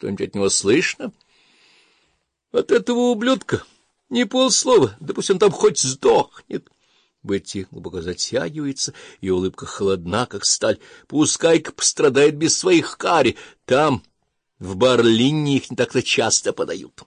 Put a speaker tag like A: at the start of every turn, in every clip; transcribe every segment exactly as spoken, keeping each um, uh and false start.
A: Что-нибудь от него слышно? От этого ублюдка ни полслова, да пусть он там хоть сдохнет. Бетти глубоко затягивается, и улыбка холодна, как сталь. Пускай-ка пострадает без своих кари. Там, в Барлине, их не так-то часто подают.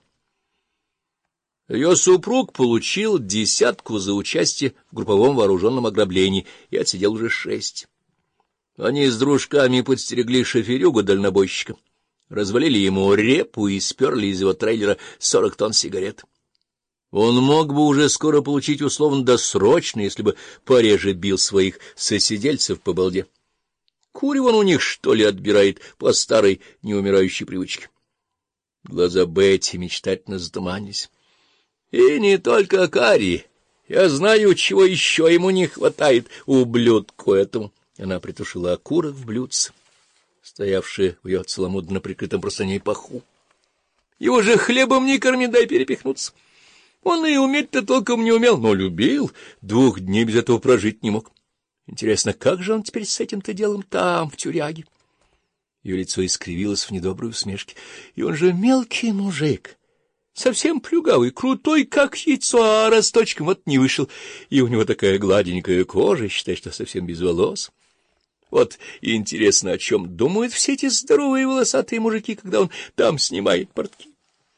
A: Ее супруг получил десятку за участие в групповом вооруженном ограблении и отсидел уже шесть. Они с дружками подстерегли шоферюгу-дальнобойщика, развалили ему репу и сперли из его трейлера сорок тонн сигарет. Он мог бы уже скоро получить условно-досрочно, если бы пореже бил своих сосидельцев по балде. Курево он у них, что ли, отбирает по старой неумирающей привычке. Глаза Бетти мечтательно затуманились. И не только карри. Я знаю, чего еще ему не хватает, ублюдку этому. Она притушила окурок в блюдце, стоявшее в ее целомудренно прикрытом простыней паху. Его же хлебом не корми, дай перепихнуться. Он и уметь-то толком не умел, но любил, двух дней без этого прожить не мог. Интересно, как же он теперь с этим-то делом там, в тюряге? Ее лицо искривилось в недоброй усмешке. И он же мелкий мужик, совсем плюгавый, крутой, как яйцо, а росточком вот не вышел. И у него такая гладенькая кожа, считай, что совсем без волос. Вот интересно, о чем думают все эти здоровые волосатые мужики, когда он там снимает портки.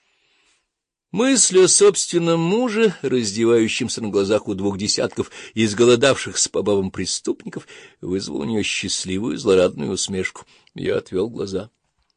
A: Мысль о собственном муже, раздевающемся на глазах у двух десятков изголодавшихся по бабам преступников, вызвала у нее счастливую злорадную усмешку. Я отвел глаза.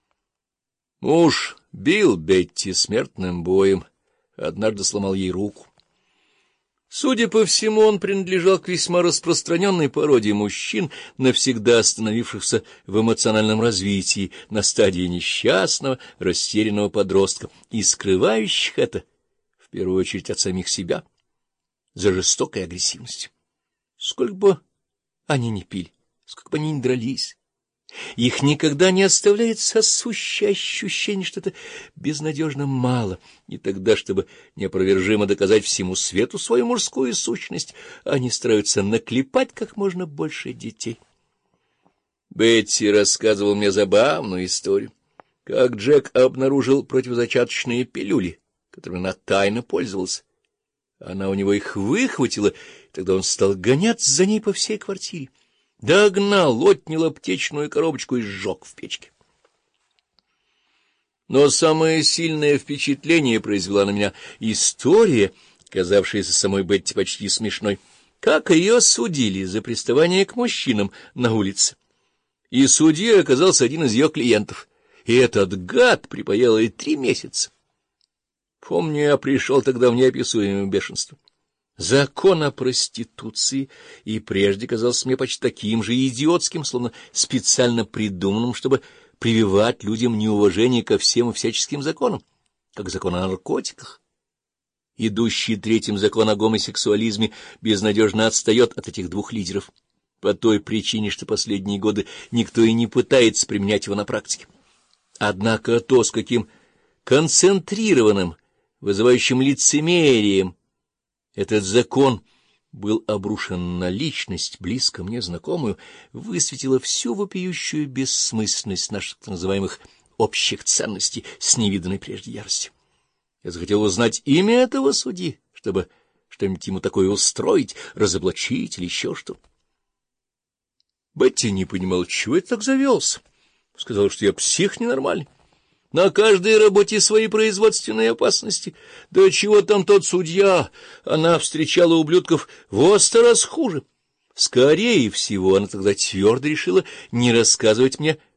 A: Муж бил Бетти смертным боем, однажды сломал ей руку. Судя по всему, он принадлежал к весьма распространенной породе мужчин, навсегда остановившихся в эмоциональном развитии на стадии несчастного, растерянного подростка и скрывающих это, в первую очередь, от самих себя, за жестокой агрессивностью. Сколько бы они ни пили, сколько бы они ни дрались, их никогда не оставляет сосущее ощущение, что это безнадежно мало, и тогда, чтобы неопровержимо доказать всему свету свою мужскую сущность, они стараются наклепать как можно больше детей. Бетти рассказывал мне забавную историю, как Джек обнаружил противозачаточные пилюли, которыми она тайно пользовалась. Она у него их выхватила, и тогда он стал гоняться за ней по всей квартире. Догнал, отнял аптечную коробочку и сжег в печке. Но самое сильное впечатление произвела на меня история, казавшаяся самой Бетти почти смешной, как ее судили за приставание к мужчинам на улице. И судьей оказался один из ее клиентов, и этот гад припаял ей три месяца. Помню, я пришел тогда в неописуемое бешенство. Закон о проституции и прежде казался мне почти таким же идиотским, словно специально придуманным, чтобы прививать людям неуважение ко всем и всяческим законам, как закон о наркотиках. Идущий третьим закон о гомосексуализме безнадежно отстает от этих двух лидеров, по той причине, что последние годы никто и не пытается применять его на практике. Однако то, с каким концентрированным, вызывающим лицемерием этот закон был обрушен на личность, близко мне знакомую, высветило всю вопиющую бессмысленность наших так называемых общих ценностей с невиданной прежде яростью. Я захотел узнать имя этого судьи, чтобы что-нибудь ему такое устроить, разоблачить или еще что. Бетти не понимал, чего я так завелся. Сказал, что я псих ненормальный. На каждой работе свои производственные опасности. Да чего там тот судья? Она встречала ублюдков во сто раз хуже. Скорее всего, она тогда твердо решила не рассказывать мне